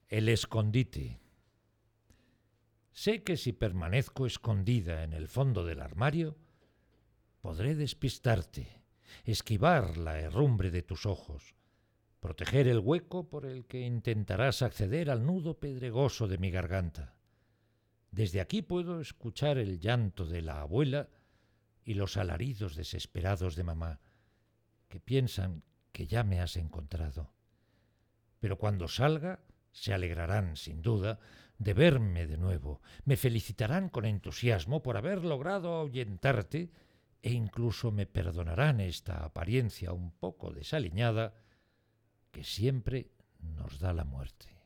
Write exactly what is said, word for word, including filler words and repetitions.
El escondite. Sé que si permanezco escondida en el fondo del armario, podré despistarte, esquivar la herrumbre de tus ojos, proteger el hueco por el que intentarás acceder al nudo pedregoso de mi garganta. Desde aquí puedo escuchar el llanto de la abuela y los alaridos desesperados de mamá, que piensan que ya me has encontrado. Pero cuando salga, se alegrarán, sin duda, de verme de nuevo, me felicitarán con entusiasmo por haber logrado ahuyentarte e incluso me perdonarán esta apariencia un poco desaliñada que siempre nos da la muerte.